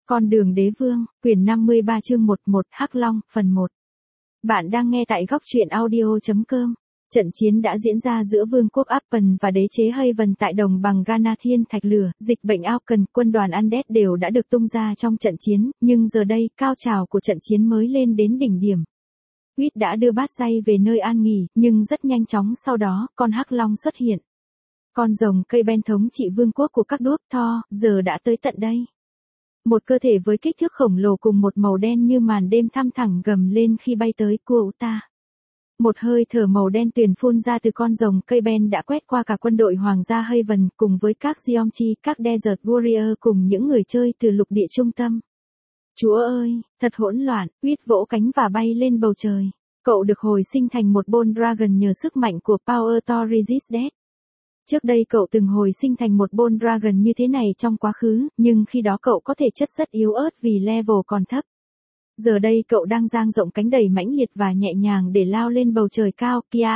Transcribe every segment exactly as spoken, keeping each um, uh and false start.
Con đường đế vương, quyển năm mươi ba chương một một Hắc Long, phần một. Bạn đang nghe tại góc truyện audio chấm com. Trận chiến đã diễn ra giữa vương quốc Appen và đế chế Haven tại đồng bằng Ghana. Thiên thạch lửa, dịch bệnh Aucan, quân đoàn Undead đều đã được tung ra trong trận chiến, nhưng giờ đây, cao trào của trận chiến mới lên đến đỉnh điểm. Huyết đã đưa bát dây về nơi an nghỉ, nhưng rất nhanh chóng sau đó, con Hắc Long xuất hiện. Con rồng cây ben thống trị vương quốc của các đuốc Thor, giờ đã tới tận đây. Một cơ thể với kích thước khổng lồ cùng một màu đen như màn đêm thăm thẳng gầm lên khi bay tới cua ta. Một hơi thở màu đen tuyền phun ra từ con rồng cây ben đã quét qua cả quân đội hoàng gia Haven cùng với các Geomchi, các Desert Warrior cùng những người chơi từ lục địa trung tâm. Chúa ơi, thật hỗn loạn, Huyết vỗ cánh và bay lên bầu trời. Cậu được hồi sinh thành một Bone Dragon nhờ sức mạnh của Power to Resist Death. Trước đây cậu từng hồi sinh thành một Bone Dragon như thế này trong quá khứ, nhưng khi đó cậu có thể chất rất yếu ớt vì level còn thấp. Giờ đây cậu đang dang rộng cánh đầy mãnh liệt và nhẹ nhàng để lao lên bầu trời cao kia.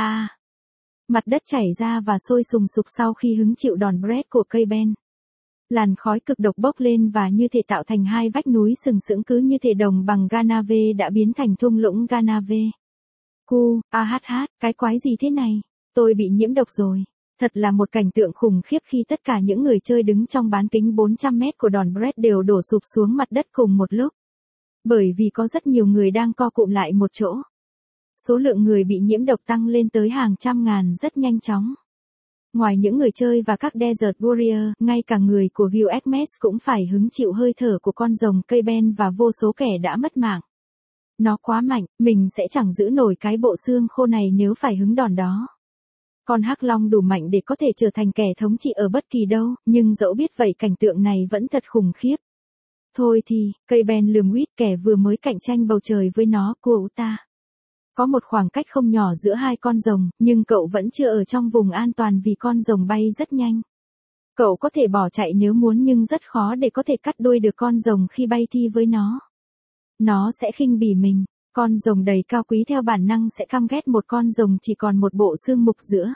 Mặt đất chảy ra và sôi sùng sục sau khi hứng chịu đòn bread của cây ben. Làn khói cực độc bốc lên và như thể tạo thành hai vách núi sừng sững cứ như thể đồng bằng Ganave đã biến thành thung lũng Ganave. Cu, a hát hát, cái quái gì thế này? Tôi bị nhiễm độc rồi. Thật là một cảnh tượng khủng khiếp khi tất cả những người chơi đứng trong bán kính bốn trăm mét của đòn bread đều đổ sụp xuống mặt đất cùng một lúc. Bởi vì có rất nhiều người đang co cụm lại một chỗ. Số lượng người bị nhiễm độc tăng lên tới hàng trăm ngàn rất nhanh chóng. Ngoài những người chơi và các Desert Warrior, ngay cả người của Guild cũng phải hứng chịu hơi thở của con rồng cây ben và vô số kẻ đã mất mạng. Nó quá mạnh, mình sẽ chẳng giữ nổi cái bộ xương khô này nếu phải hứng đòn đó. Con Hắc Long đủ mạnh để có thể trở thành kẻ thống trị ở bất kỳ đâu, nhưng dẫu biết vậy cảnh tượng này vẫn thật khủng khiếp. Thôi thì, cây ben lườm Huyết kẻ vừa mới cạnh tranh bầu trời với nó của ta. Có một khoảng cách không nhỏ giữa hai con rồng, nhưng cậu vẫn chưa ở trong vùng an toàn vì con rồng bay rất nhanh. Cậu có thể bỏ chạy nếu muốn nhưng rất khó để có thể cắt đuôi được con rồng khi bay thi với nó. Nó sẽ khinh bỉ mình. Con rồng đầy cao quý theo bản năng sẽ căm ghét một con rồng chỉ còn một bộ xương mục giữa.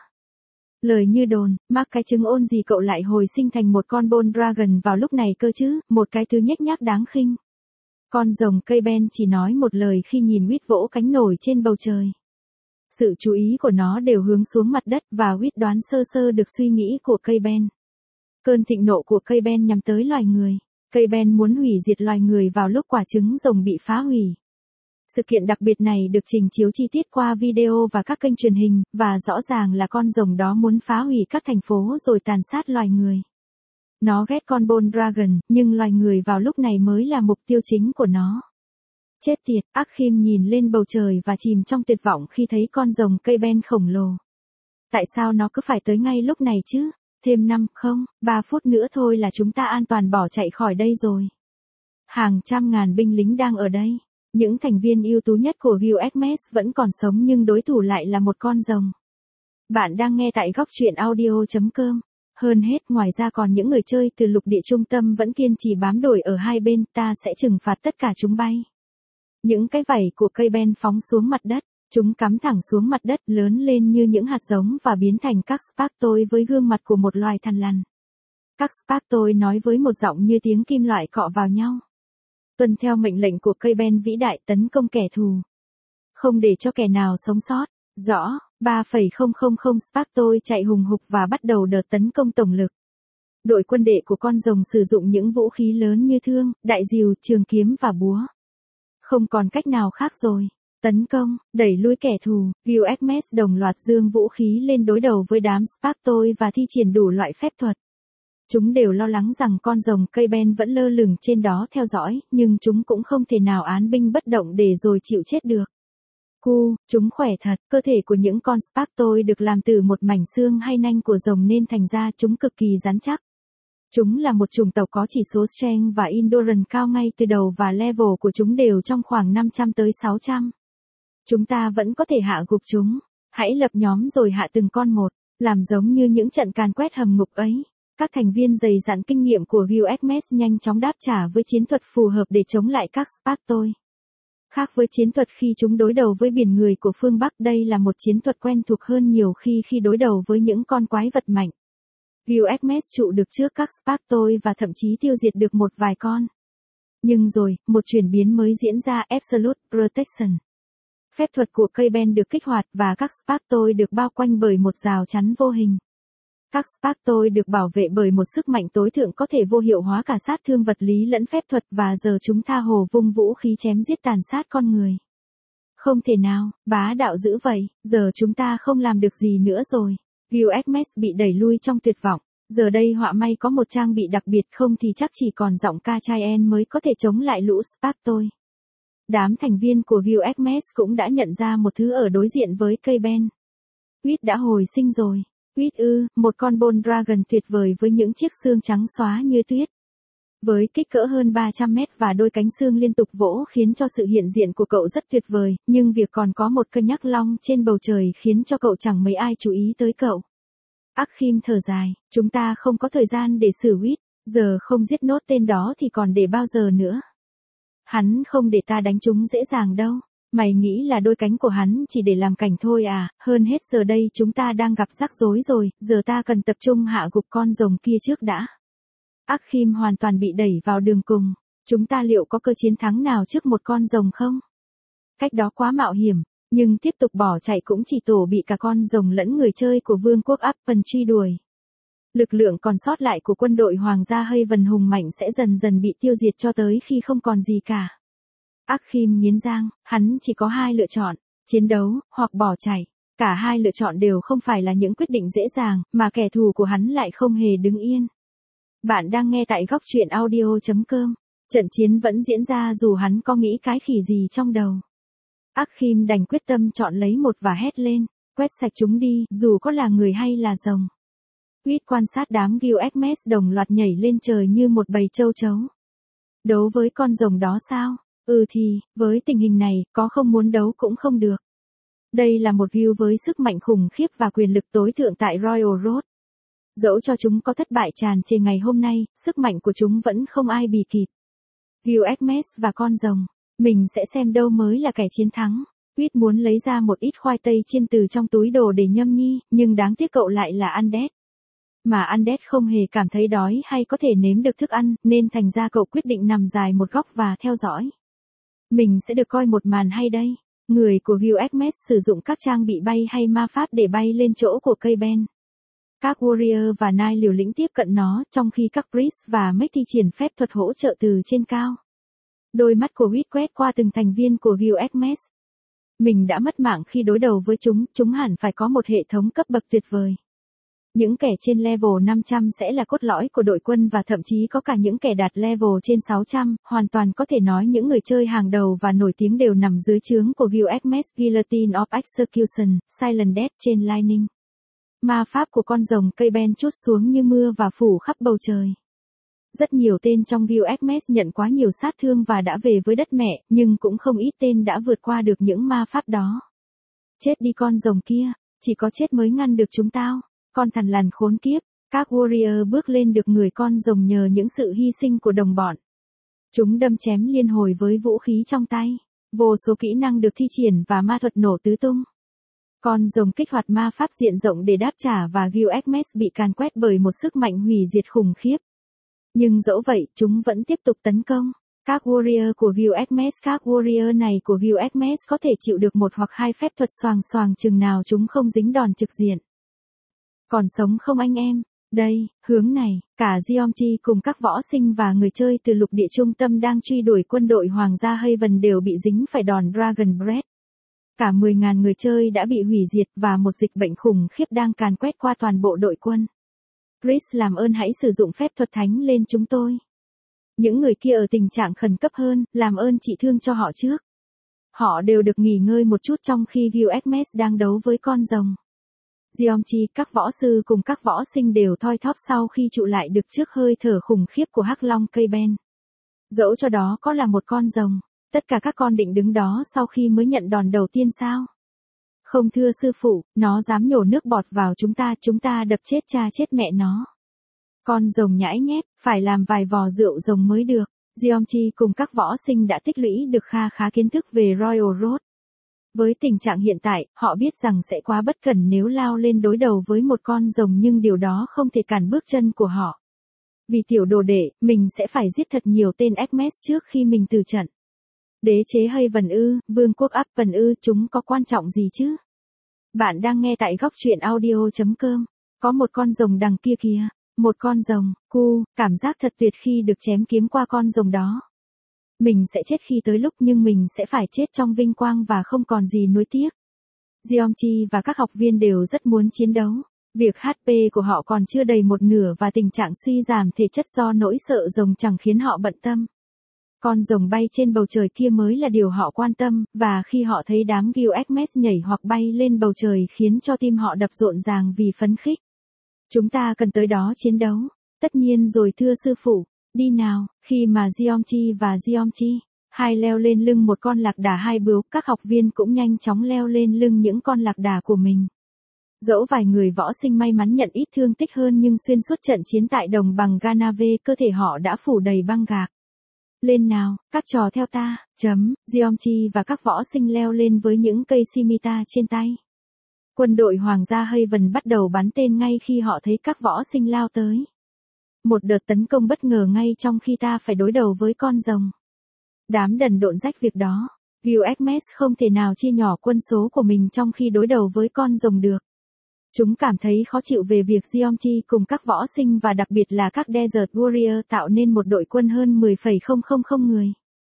Lời như đồn, mắc cái chứng ôn gì cậu lại hồi sinh thành một con Bone Dragon vào lúc này cơ chứ, một cái thứ nhếch nhác đáng khinh. Con rồng cây ben chỉ nói một lời khi nhìn Huyết vỗ cánh nổi trên bầu trời. Sự chú ý của nó đều hướng xuống mặt đất và Huyết đoán sơ sơ được suy nghĩ của cây ben. Cơn thịnh nộ của cây ben nhắm tới loài người. Cây ben muốn hủy diệt loài người vào lúc quả trứng rồng bị phá hủy. Sự kiện đặc biệt này được trình chiếu chi tiết qua video và các kênh truyền hình, và rõ ràng là con rồng đó muốn phá hủy các thành phố rồi tàn sát loài người. Nó ghét con Bone Dragon, nhưng loài người vào lúc này mới là mục tiêu chính của nó. Chết tiệt, Akhim nhìn lên bầu trời và chìm trong tuyệt vọng khi thấy con rồng cây ben khổng lồ. Tại sao nó cứ phải tới ngay lúc này chứ? Thêm năm, không, ba phút nữa thôi là chúng ta an toàn bỏ chạy khỏi đây rồi. Hàng trăm ngàn binh lính đang ở đây. Những thành viên ưu tú nhất của Guild vẫn còn sống nhưng đối thủ lại là một con rồng. Bạn đang nghe tại góc truyện audio chấm com. Hơn hết, ngoài ra còn những người chơi từ lục địa trung tâm vẫn kiên trì bám đuổi ở hai bên, ta sẽ trừng phạt tất cả chúng bay. Những cái vảy của cây ben phóng xuống mặt đất, chúng cắm thẳng xuống mặt đất lớn lên như những hạt giống và biến thành các Sparktoi với gương mặt của một loài thằn lằn. Các Sparktoi nói với một giọng như tiếng kim loại cọ vào nhau. Tuân theo mệnh lệnh của cây ben vĩ đại tấn công kẻ thù. Không để cho kẻ nào sống sót. Rõ, ba phẩy không không không Sparktoi chạy hùng hục và bắt đầu đợt tấn công tổng lực. Đội quân đệ của con rồng sử dụng những vũ khí lớn như thương, đại diều, trường kiếm và búa. Không còn cách nào khác rồi. Tấn công, đẩy lui kẻ thù, Guild đồng loạt giương vũ khí lên đối đầu với đám Sparktoi và thi triển đủ loại phép thuật. Chúng đều lo lắng rằng con rồng cây ben vẫn lơ lửng trên đó theo dõi, nhưng chúng cũng không thể nào án binh bất động để rồi chịu chết được. Cu, chúng khỏe thật, cơ thể của những con Sparktoi được làm từ một mảnh xương hay nanh của rồng nên thành ra chúng cực kỳ rắn chắc. Chúng là một chủng tộc có chỉ số Strength và Endurance cao ngay từ đầu và level của chúng đều trong khoảng năm trăm tới sáu trăm. Chúng ta vẫn có thể hạ gục chúng. Hãy lập nhóm rồi hạ từng con một, làm giống như những trận càn quét hầm ngục ấy. Các thành viên dày dặn kinh nghiệm của Guild nhanh chóng đáp trả với chiến thuật phù hợp để chống lại các Sparktoi. Khác với chiến thuật khi chúng đối đầu với biển người của phương Bắc, đây là một chiến thuật quen thuộc hơn nhiều khi khi đối đầu với những con quái vật mạnh. Guild trụ được trước các Sparktoi và thậm chí tiêu diệt được một vài con. Nhưng rồi, một chuyển biến mới diễn ra. Absolute Protection. Phép thuật của cây ben được kích hoạt và các Spartoid được bao quanh bởi một rào chắn vô hình. Các Spartoid được bảo vệ bởi một sức mạnh tối thượng có thể vô hiệu hóa cả sát thương vật lý lẫn phép thuật và giờ chúng tha hồ vung vũ khí chém giết tàn sát con người. Không thể nào, bá đạo dữ vậy, giờ chúng ta không làm được gì nữa rồi. Gilgamesh bị đẩy lui trong tuyệt vọng. Giờ đây họa may có một trang bị đặc biệt, không thì chắc chỉ còn giọng ca Chaen mới có thể chống lại lũ Spartoid. Đám thành viên của Gilgamesh cũng đã nhận ra một thứ ở đối diện với cây ben. Huyết đã hồi sinh rồi. Huyết ư, một con Bone Dragon tuyệt vời với những chiếc xương trắng xóa như tuyết. Với kích cỡ hơn ba trăm mét và đôi cánh xương liên tục vỗ khiến cho sự hiện diện của cậu rất tuyệt vời, nhưng việc còn có một cây nhắc long trên bầu trời khiến cho cậu chẳng mấy ai chú ý tới cậu. Akhim thở dài, chúng ta không có thời gian để xử Huyết, giờ không giết nốt tên đó thì còn để bao giờ nữa. Hắn không để ta đánh chúng dễ dàng đâu. Mày nghĩ là đôi cánh của hắn chỉ để làm cảnh thôi à, hơn hết giờ đây chúng ta đang gặp rắc rối rồi, giờ ta cần tập trung hạ gục con rồng kia trước đã. Akhim hoàn toàn bị đẩy vào đường cùng, chúng ta liệu có cơ chiến thắng nào trước một con rồng không? Cách đó quá mạo hiểm, nhưng tiếp tục bỏ chạy cũng chỉ tổ bị cả con rồng lẫn người chơi của vương quốc Appen truy đuổi. Lực lượng còn sót lại của quân đội Hoàng gia Haven hùng mạnh sẽ dần dần bị tiêu diệt cho tới khi không còn gì cả. Akhim nghiến răng, hắn chỉ có hai lựa chọn, chiến đấu, hoặc bỏ chạy. Cả hai lựa chọn đều không phải là những quyết định dễ dàng, mà kẻ thù của hắn lại không hề đứng yên. Bạn đang nghe tại góc truyện audio chấm com. Trận chiến vẫn diễn ra dù hắn có nghĩ cái khỉ gì trong đầu. Akhim đành quyết tâm chọn lấy một và hét lên, quét sạch chúng đi, dù có là người hay là rồng. Huyết quan sát đám Gilgamesh đồng loạt nhảy lên trời như một bầy châu chấu. Đấu với con rồng đó sao? Ừ thì, với tình hình này, có không muốn đấu cũng không được. Đây là một guild với sức mạnh khủng khiếp và quyền lực tối thượng tại Royal Road. Dẫu cho chúng có thất bại tràn trề ngày hôm nay, sức mạnh của chúng vẫn không ai bì kịp. Gilgamesh và con rồng, mình sẽ xem đâu mới là kẻ chiến thắng. Huyết muốn lấy ra một ít khoai tây chiên từ trong túi đồ để nhâm nhi, nhưng đáng tiếc cậu lại là Undead. Mà Undead không hề cảm thấy đói hay có thể nếm được thức ăn, nên thành ra cậu quyết định nằm dài một góc và theo dõi. Mình sẽ được coi một màn hay đây. Người của Gilgamesh sử dụng các trang bị bay hay ma pháp để bay lên chỗ của cây ben. Các warrior và knight liều lĩnh tiếp cận nó, trong khi các priest và mage thi triển phép thuật hỗ trợ từ trên cao. Đôi mắt của Huyết quét qua từng thành viên của Gilgamesh. Mình đã mất mạng khi đối đầu với chúng, chúng hẳn phải có một hệ thống cấp bậc tuyệt vời. Những kẻ trên level năm trăm sẽ là cốt lõi của đội quân và thậm chí có cả những kẻ đạt level trên sáu trăm, hoàn toàn có thể nói những người chơi hàng đầu và nổi tiếng đều nằm dưới trướng của Gilgamesh. Guillotine of Execution, Silent Death trên Lightning. Ma pháp của con rồng cây ben trút xuống như mưa và phủ khắp bầu trời. Rất nhiều tên trong Gilgamesh nhận quá nhiều sát thương và đã về với đất mẹ, nhưng cũng không ít tên đã vượt qua được những ma pháp đó. Chết đi con rồng kia, chỉ có chết mới ngăn được chúng tao. Con thằn lằn khốn kiếp, các warrior bước lên được người con rồng nhờ những sự hy sinh của đồng bọn. Chúng đâm chém liên hồi với vũ khí trong tay, vô số kỹ năng được thi triển và ma thuật nổ tứ tung. Con rồng kích hoạt ma pháp diện rộng để đáp trả và Gilgamesh bị càn quét bởi một sức mạnh hủy diệt khủng khiếp. Nhưng dẫu vậy, chúng vẫn tiếp tục tấn công. Các warrior của Gilgamesh, các warrior này của Gilgamesh có thể chịu được một hoặc hai phép thuật xoàng xoàng chừng nào chúng không dính đòn trực diện. Còn sống không anh em? Đây, hướng này, cả Geomchi cùng các võ sinh và người chơi từ lục địa trung tâm đang truy đuổi quân đội Hoàng gia Haven đều bị dính phải đòn Dragon Breath. Cả mười nghìn người chơi đã bị hủy diệt và một dịch bệnh khủng khiếp đang càn quét qua toàn bộ đội quân. Chris làm ơn hãy sử dụng phép thuật thánh lên chúng tôi. Những người kia ở tình trạng khẩn cấp hơn, làm ơn trị thương cho họ trước. Họ đều được nghỉ ngơi một chút trong khi Gilgamesh đang đấu với con rồng. Geomchi, các võ sư cùng các võ sinh đều thoi thóp sau khi trụ lại được trước hơi thở khủng khiếp của hắc long cây ben. Dẫu cho đó có là một con rồng, tất cả các con định đứng đó sau khi mới nhận đòn đầu tiên sao? Không thưa sư phụ, nó dám nhổ nước bọt vào chúng ta, chúng ta đập chết cha chết mẹ nó. Con rồng nhãi nhép, phải làm vài vò rượu rồng mới được. Geomchi cùng các võ sinh đã tích lũy được kha khá kiến thức về Royal Road. Với tình trạng hiện tại, họ biết rằng sẽ quá bất cẩn nếu lao lên đối đầu với một con rồng nhưng điều đó không thể cản bước chân của họ. Vì tiểu đồ đệ, mình sẽ phải giết thật nhiều tên Hermes trước khi mình từ trận. Đế chế Haven ư, vương quốc Appen ư, chúng có quan trọng gì chứ? Bạn đang nghe tại góc truyện audio.com. Có một con rồng đằng kia kìa. Một con rồng, cu, cảm giác thật tuyệt khi được chém kiếm qua con rồng đó. Mình sẽ chết khi tới lúc nhưng mình sẽ phải chết trong vinh quang và không còn gì nuối tiếc. Jeongchi và các học viên đều rất muốn chiến đấu. Việc hát pê của họ còn chưa đầy một nửa và tình trạng suy giảm thể chất do nỗi sợ rồng chẳng khiến họ bận tâm. Con rồng bay trên bầu trời kia mới là điều họ quan tâm, và khi họ thấy đám Gilgamesh nhảy hoặc bay lên bầu trời khiến cho tim họ đập rộn ràng vì phấn khích. Chúng ta cần tới đó chiến đấu. Tất nhiên rồi thưa sư phụ, đi nào. Khi mà Jeongchi và Jeongchi hai leo lên lưng một con lạc đà hai bướu, các học viên cũng nhanh chóng leo lên lưng những con lạc đà của mình. Dẫu vài người võ sinh may mắn nhận ít thương tích hơn nhưng xuyên suốt trận chiến tại đồng bằng Ganave cơ thể họ đã phủ đầy băng gạc. Lên nào, các trò theo ta, chấm, Jeongchi và các võ sinh leo lên với những cây scimitar trên tay. Quân đội Hoàng gia Haven bắt đầu bắn tên ngay khi họ thấy các võ sinh lao tới. Một đợt tấn công bất ngờ ngay trong khi ta phải đối đầu với con rồng. Đám đần độn rách việc đó. Gilgamesh không thể nào chia nhỏ quân số của mình trong khi đối đầu với con rồng được. Chúng cảm thấy khó chịu về việc Jeongchi cùng các võ sinh và đặc biệt là các Desert Warrior tạo nên một đội quân hơn mười phẩy không không không người.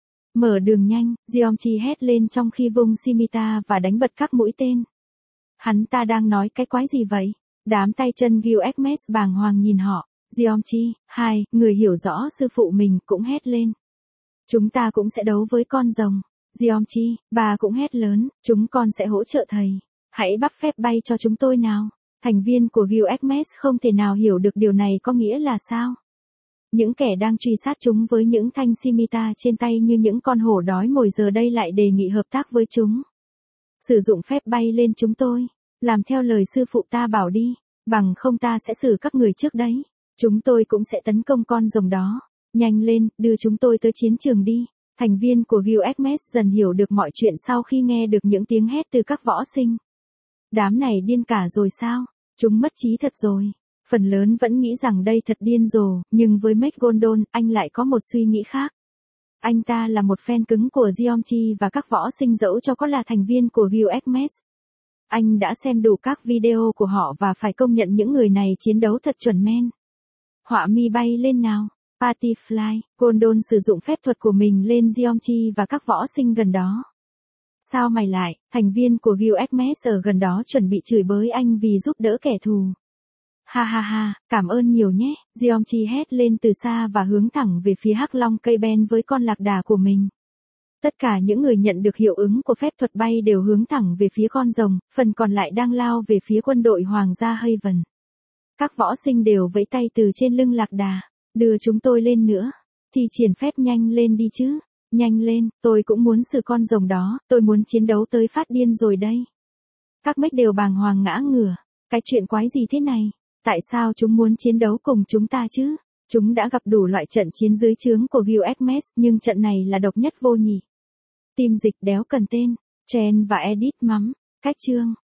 Mở đường nhanh, Jeongchi hét lên trong khi vung scimitar và đánh bật các mũi tên. Hắn ta đang nói cái quái gì vậy? Đám tay chân Gilgamesh bàng hoàng nhìn họ. Jeongchi, hai, người hiểu rõ sư phụ mình cũng hét lên. Chúng ta cũng sẽ đấu với con rồng. Jeongchi, bà cũng hét lớn, chúng con sẽ hỗ trợ thầy. Hãy bắt phép bay cho chúng tôi nào. Thành viên của Gilgamesh không thể nào hiểu được điều này có nghĩa là sao. Những kẻ đang truy sát chúng với những thanh scimitar trên tay như những con hổ đói mồi giờ đây lại đề nghị hợp tác với chúng. Sử dụng phép bay lên chúng tôi. Làm theo lời sư phụ ta bảo đi. Bằng không ta sẽ xử các người trước đấy. Chúng tôi cũng sẽ tấn công con rồng đó. Nhanh lên, đưa chúng tôi tới chiến trường đi. Thành viên của Gilgamesh dần hiểu được mọi chuyện sau khi nghe được những tiếng hét từ các võ sinh. Đám này điên cả rồi sao? Chúng mất trí thật rồi. Phần lớn vẫn nghĩ rằng đây thật điên rồ, nhưng với McGondon, anh lại có một suy nghĩ khác. Anh ta là một fan cứng của Jeongchi và các võ sinh dẫu cho có là thành viên của Gilgamesh. Anh đã xem đủ các video của họ và phải công nhận những người này chiến đấu thật chuẩn men. Họa mi bay lên nào. Party Fly, Gondon sử dụng phép thuật của mình lên Jeongchi và các võ sinh gần đó. Sao mày lại, thành viên của Gilgamesh ở gần đó chuẩn bị chửi bới anh vì giúp đỡ kẻ thù. Ha ha ha, cảm ơn nhiều nhé, Jeongchi hét lên từ xa và hướng thẳng về phía hắc long cây ben với con lạc đà của mình. Tất cả những người nhận được hiệu ứng của phép thuật bay đều hướng thẳng về phía con rồng, phần còn lại đang lao về phía quân đội Hoàng gia Haven. Các võ sinh đều vẫy tay từ trên lưng lạc đà. Đưa chúng tôi lên nữa. Thì triển phép nhanh lên đi chứ. Nhanh lên, tôi cũng muốn xử con rồng đó, tôi muốn chiến đấu tới phát điên rồi đây. Các mech đều bàng hoàng ngã ngửa. Cái chuyện quái gì thế này? Tại sao chúng muốn chiến đấu cùng chúng ta chứ? Chúng đã gặp đủ loại trận chiến dưới trướng của Gilgamesh, nhưng trận này là độc nhất vô nhị. Team dịch đéo cần tên. Chen và Edit mắm. Cách chương.